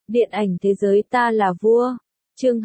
Điện ảnh thế giới ta là vua. Chương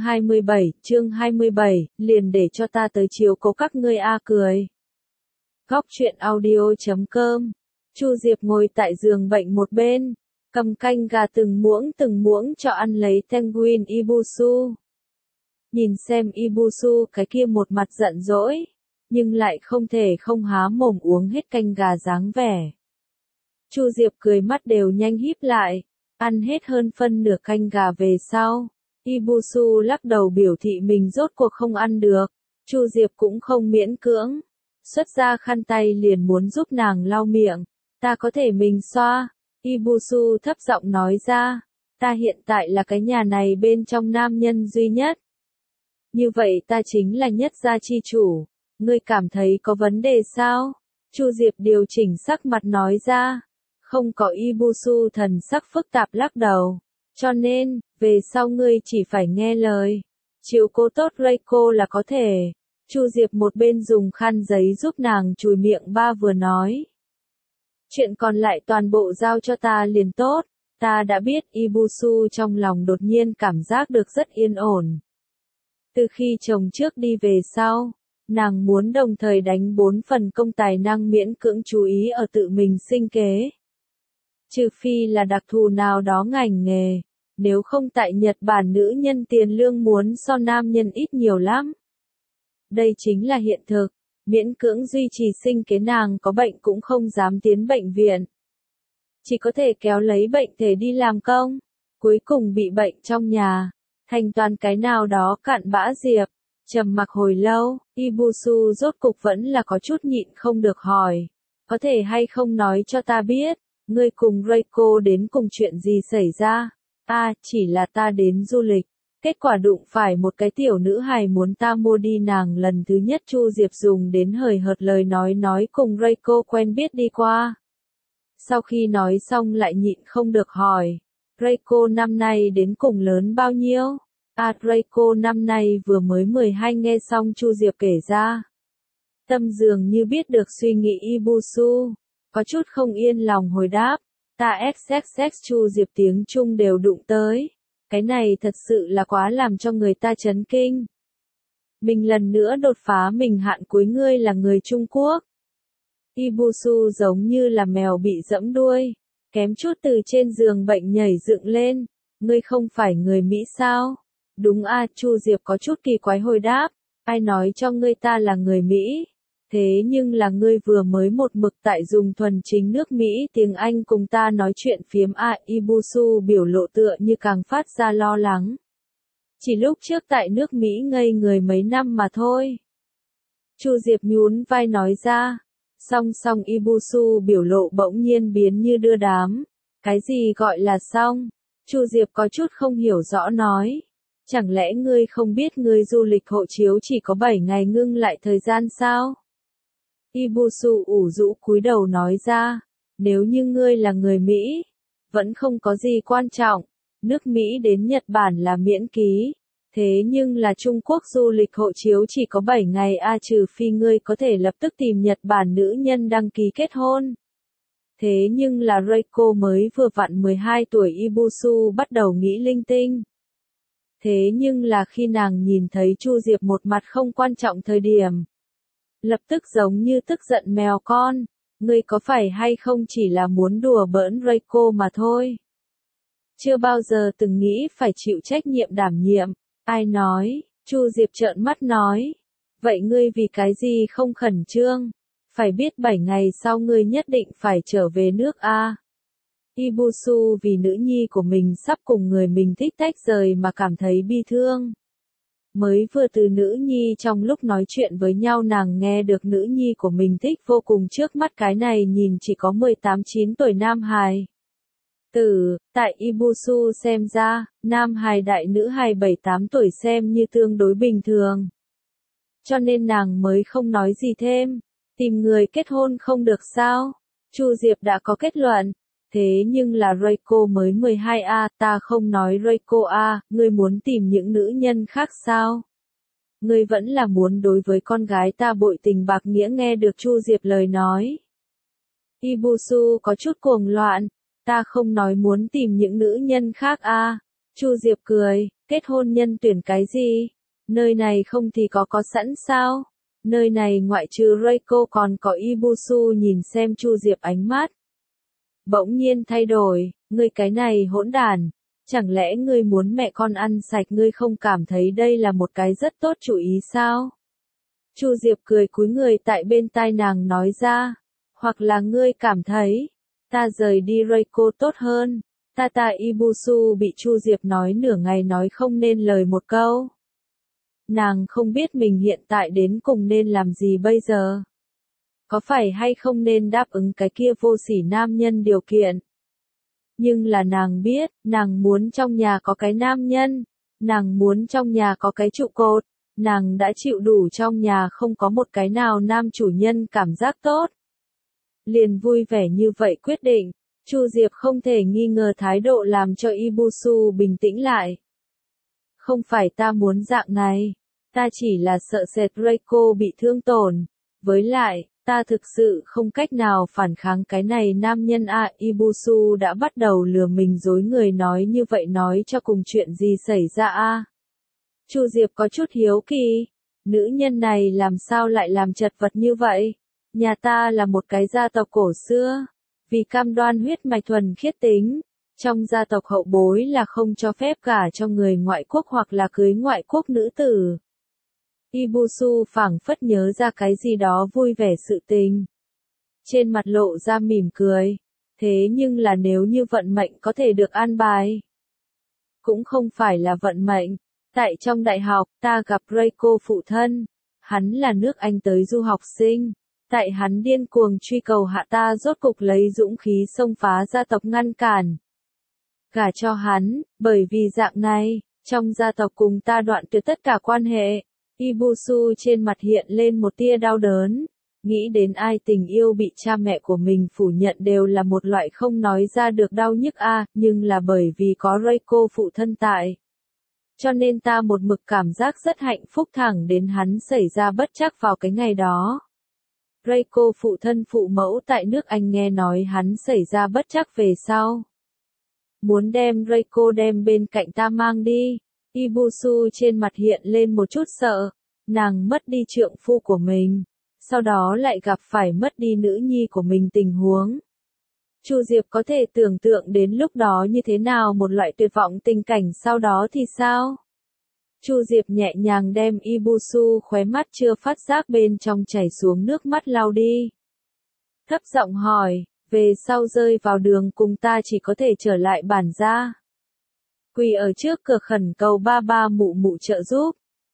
27, liền để cho ta tới chiếu cố các ngươi a cười. Góc truyện audio.com. Chu Diệp ngồi tại giường bệnh một bên, cầm canh gà từng muỗng cho ăn lấy Tenguin Ibusu. Nhìn xem Ibusu cái kia một mặt giận dỗi, nhưng lại không thể không há mồm uống hết canh gà dáng vẻ. Chu Diệp cười mắt đều nhanh híp lại, ăn hết hơn phân nửa canh gà về sau. Ibusu lắc đầu biểu thị mình rốt cuộc không ăn được. Chu Diệp cũng không miễn cưỡng, xuất ra khăn tay liền muốn giúp nàng lau miệng. Ta có thể mình xoa. Ibusu thấp giọng nói ra, ta hiện tại là cái nhà này bên trong nam nhân duy nhất. Như vậy ta chính là nhất gia chi chủ, ngươi cảm thấy có vấn đề sao? Chu Diệp điều chỉnh sắc mặt nói ra. Không có. Ibusu thần sắc phức tạp lắc đầu. Cho nên, về sau ngươi chỉ phải nghe lời. Chiếu cố tốt Reiko là có thể. Chu Diệp một bên dùng khăn giấy giúp nàng chùi miệng ba vừa nói. Chuyện còn lại toàn bộ giao cho ta liền tốt. Ta đã biết. Ibusu trong lòng đột nhiên cảm giác được rất yên ổn. Từ khi chồng trước đi về sau, nàng muốn đồng thời đánh 4 phần công tài năng miễn cưỡng chú ý ở tự mình sinh kế. Trừ phi là đặc thù nào đó ngành nghề, nếu không tại Nhật Bản nữ nhân tiền lương muốn so nam nhân ít nhiều lắm. Đây chính là hiện thực, miễn cưỡng duy trì sinh kế nàng có bệnh cũng không dám tiến bệnh viện. Chỉ có thể kéo lấy bệnh thể đi làm công, cuối cùng bị bệnh trong nhà, thành toàn cái nào đó cặn bã Diệp. Trầm mặc hồi lâu, Ibusu rốt cục vẫn là có chút nhịn không được hỏi. Có thể hay không nói cho ta biết, ngươi cùng Reiko đến cùng chuyện gì xảy ra? Chỉ là ta đến du lịch. Kết quả đụng phải một cái tiểu nữ hài muốn ta mua đi nàng lần thứ nhất. Chu Diệp dùng đến hời hợt lời nói cùng Reiko quen biết đi qua. Sau khi nói xong lại nhịn không được hỏi. Reiko năm nay đến cùng lớn bao nhiêu? Reiko năm nay vừa mới 12 nghe xong Chu Diệp kể ra. Tâm dường như biết được suy nghĩ Ibusu. Có chút không yên lòng hồi đáp. Ta xxx. Chu Diệp tiếng Trung đều đụng tới. Cái này thật sự là quá làm cho người ta chấn kinh. Mình lần nữa đột phá mình hạn cuối. Ngươi là người Trung Quốc. Ibusu giống như là mèo bị giẫm đuôi, kém chút từ trên giường bệnh nhảy dựng lên. Ngươi không phải người Mỹ sao? Đúng Chu Diệp có chút kỳ quái hồi đáp. Ai nói cho ngươi ta là người Mỹ? Thế nhưng là ngươi vừa mới một mực tại dùng thuần chính nước Mỹ tiếng Anh cùng ta nói chuyện phiếm. Ibusu biểu lộ tựa như càng phát ra lo lắng. Chỉ lúc trước tại nước Mỹ ngây người mấy năm mà thôi. Chu Diệp nhún vai nói ra. Song Ibusu biểu lộ bỗng nhiên biến như đưa đám. Cái gì gọi là xong? Chu Diệp có chút không hiểu rõ nói. Chẳng lẽ ngươi không biết ngươi du lịch hộ chiếu chỉ có 7 ngày ngưng lại thời gian sao? Ibusu ủ rũ cúi đầu nói ra, nếu như ngươi là người Mỹ, vẫn không có gì quan trọng, nước Mỹ đến Nhật Bản là miễn ký, thế nhưng là Trung Quốc du lịch hộ chiếu chỉ có 7 ngày trừ phi ngươi có thể lập tức tìm Nhật Bản nữ nhân đăng ký kết hôn. Thế nhưng là Reiko mới vừa vặn 12 tuổi. Ibusu bắt đầu nghĩ linh tinh. Thế nhưng là khi nàng nhìn thấy Chu Diệp một mặt không quan trọng thời điểm, lập tức giống như tức giận mèo con, ngươi có phải hay không chỉ là muốn đùa bỡn Reiko mà thôi. Chưa bao giờ từng nghĩ phải chịu trách nhiệm đảm nhiệm. Ai nói? Chu Diệp trợn mắt nói. Vậy ngươi vì cái gì không khẩn trương? Phải biết 7 ngày sau ngươi nhất định phải trở về nước Ibusu vì nữ nhi của mình sắp cùng người mình thích tách rời mà cảm thấy bi thương. Mới vừa từ nữ nhi trong lúc nói chuyện với nhau nàng nghe được nữ nhi của mình thích vô cùng trước mắt cái này nhìn chỉ có 18-9 tuổi nam hài. Tại Ibusu xem ra, nam hài đại nữ hài 7-8 tuổi xem như tương đối bình thường. Cho nên nàng mới không nói gì thêm. Tìm người kết hôn không được sao? Chu Diệp đã có kết luận. Thế nhưng là Reiko mới 12 ta không nói Reiko ngươi muốn tìm những nữ nhân khác sao? Ngươi vẫn là muốn đối với con gái ta bội tình bạc nghĩa. Nghe được Chu Diệp lời nói. Ibusu có chút cuồng loạn. Ta không nói muốn tìm những nữ nhân khác Chu Diệp cười, kết hôn nhân tuyển cái gì? Nơi này không thì có sẵn sao? Nơi này ngoại trừ Reiko còn có Ibusu. Nhìn xem Chu Diệp ánh mắt bỗng nhiên thay đổi, ngươi cái này hỗn đản, chẳng lẽ ngươi muốn mẹ con ăn sạch, ngươi không cảm thấy đây là một cái rất tốt chủ ý sao? Chu Diệp cười cúi người tại bên tai nàng nói ra, hoặc là ngươi cảm thấy, ta rời đi Reiko tốt hơn. Ta Ibusu bị Chu Diệp nói nửa ngày nói không nên lời một câu. Nàng không biết mình hiện tại đến cùng nên làm gì bây giờ. Có phải hay không nên đáp ứng cái kia vô sỉ nam nhân điều kiện. Nhưng là nàng biết, nàng muốn trong nhà có cái nam nhân, nàng muốn trong nhà có cái trụ cột, nàng đã chịu đủ trong nhà không có một cái nào nam chủ nhân cảm giác tốt. Liền vui vẻ như vậy quyết định, Chu Diệp không thể nghi ngờ thái độ làm cho Ibusu bình tĩnh lại. Không phải ta muốn dạng này, ta chỉ là sợ sệt Reiko bị thương tổn, với lại, ta thực sự không cách nào phản kháng cái này nam nhân a. Ibusu đã bắt đầu lừa mình dối người nói như vậy nói cho cùng chuyện gì xảy ra a. Chu Diệp có chút hiếu kỳ, nữ nhân này làm sao lại làm chật vật như vậy? Nhà ta là một cái gia tộc cổ xưa, vì cam đoan huyết mạch thuần khiết tính, trong gia tộc hậu bối là không cho phép gả cho người ngoại quốc hoặc là cưới ngoại quốc nữ tử. Ibusu phảng phất nhớ ra cái gì đó vui vẻ sự tình. Trên mặt lộ ra mỉm cười, thế nhưng là nếu như vận mệnh có thể được an bài. Cũng không phải là vận mệnh, tại trong đại học ta gặp Reiko phụ thân, hắn là nước Anh tới du học sinh. Tại hắn điên cuồng truy cầu hạ ta rốt cục lấy dũng khí xông phá gia tộc ngăn cản. Gả cho hắn, bởi vì dạng này, trong gia tộc cùng ta đoạn tuyệt tất cả quan hệ. Ibusu trên mặt hiện lên một tia đau đớn. Nghĩ đến ai tình yêu bị cha mẹ của mình phủ nhận đều là một loại không nói ra được đau nhức a, nhưng là bởi vì có Reiko phụ thân tại. Cho nên ta một mực cảm giác rất hạnh phúc thẳng đến hắn xảy ra bất trắc vào cái ngày đó. Reiko phụ thân phụ mẫu tại nước Anh nghe nói hắn xảy ra bất trắc về sau. Muốn đem Reiko đem bên cạnh ta mang đi. Ibusu trên mặt hiện lên một chút sợ, nàng mất đi trượng phu của mình, sau đó lại gặp phải mất đi nữ nhi của mình tình huống. Chu Diệp có thể tưởng tượng đến lúc đó như thế nào một loại tuyệt vọng tình cảnh sau đó thì sao? Chu Diệp nhẹ nhàng đem Ibusu khóe mắt chưa phát giác bên trong chảy xuống nước mắt lau đi. Thấp giọng hỏi, về sau rơi vào đường cùng ta chỉ có thể trở lại bản gia. Quỳ ở trước cửa khẩn cầu ba ba mụ mụ trợ giúp.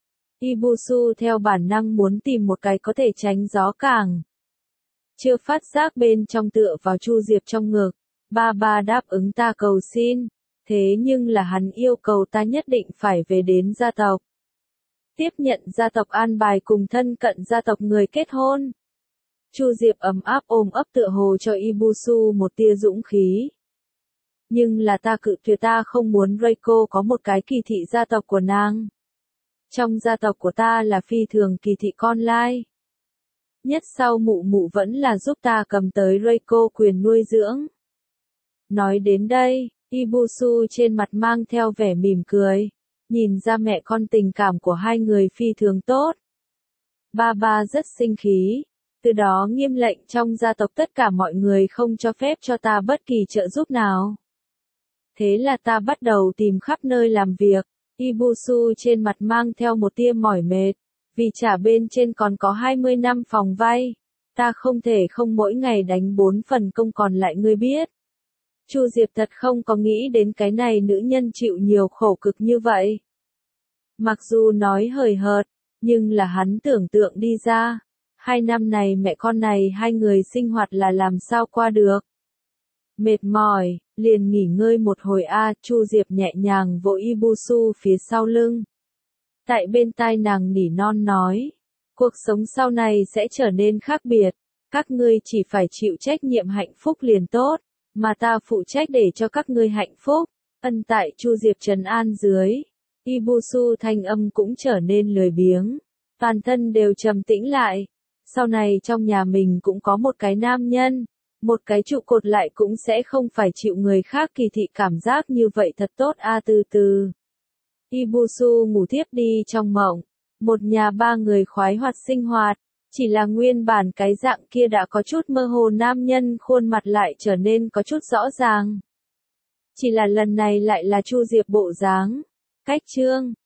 Ibusu theo bản năng muốn tìm một cái có thể tránh gió càng. Chưa phát giác bên trong tựa vào Chu Diệp trong ngực, ba ba đáp ứng ta cầu xin, thế nhưng là hắn yêu cầu ta nhất định phải về đến gia tộc. Tiếp nhận gia tộc an bài cùng thân cận gia tộc người kết hôn. Chu Diệp ấm áp ôm ấp tựa hồ cho Ibusu một tia dũng khí. Nhưng là ta cự tuyệt, ta không muốn Reiko có một cái kỳ thị gia tộc của nàng. Trong gia tộc của ta là phi thường kỳ thị con lai. Nhất sau mụ mụ vẫn là giúp ta cầm tới Reiko quyền nuôi dưỡng. Nói đến đây, Ibusu trên mặt mang theo vẻ mỉm cười, nhìn ra mẹ con tình cảm của hai người phi thường tốt. Ba ba rất sinh khí, từ đó nghiêm lệnh trong gia tộc tất cả mọi người không cho phép cho ta bất kỳ trợ giúp nào. Thế là ta bắt đầu tìm khắp nơi làm việc. Ibusu trên mặt mang theo một tia mỏi mệt, vì trả bên trên còn có 20 năm phòng vay, ta không thể không mỗi ngày đánh 4 phần công còn lại, ngươi biết. Chu Diệp thật không có nghĩ đến cái này nữ nhân chịu nhiều khổ cực như vậy. Mặc dù nói hời hợt, nhưng là hắn tưởng tượng đi ra, 2 năm này mẹ con này hai người sinh hoạt là làm sao qua được. Mệt mỏi, liền nghỉ ngơi một hồi a. Chu Diệp nhẹ nhàng vỗ Ibusu phía sau lưng. Tại bên tai nàng nỉ non nói, cuộc sống sau này sẽ trở nên khác biệt, các ngươi chỉ phải chịu trách nhiệm hạnh phúc liền tốt, mà ta phụ trách để cho các ngươi hạnh phúc. Ân tại Chu Diệp trấn an dưới, Ibusu thanh âm cũng trở nên lười biếng, toàn thân đều trầm tĩnh lại. Sau này trong nhà mình cũng có một cái nam nhân, Một cái trụ cột lại cũng sẽ không phải chịu người khác kỳ thị cảm giác như vậy thật tốt a. Từ từ. Ibusu ngủ thiếp đi trong mộng. Một nhà ba người khoái hoạt sinh hoạt. Chỉ là nguyên bản cái dạng kia đã có chút mơ hồ nam nhân khuôn mặt lại trở nên có chút rõ ràng. Chỉ là lần này lại là Chu Diệp bộ dáng. Cách chương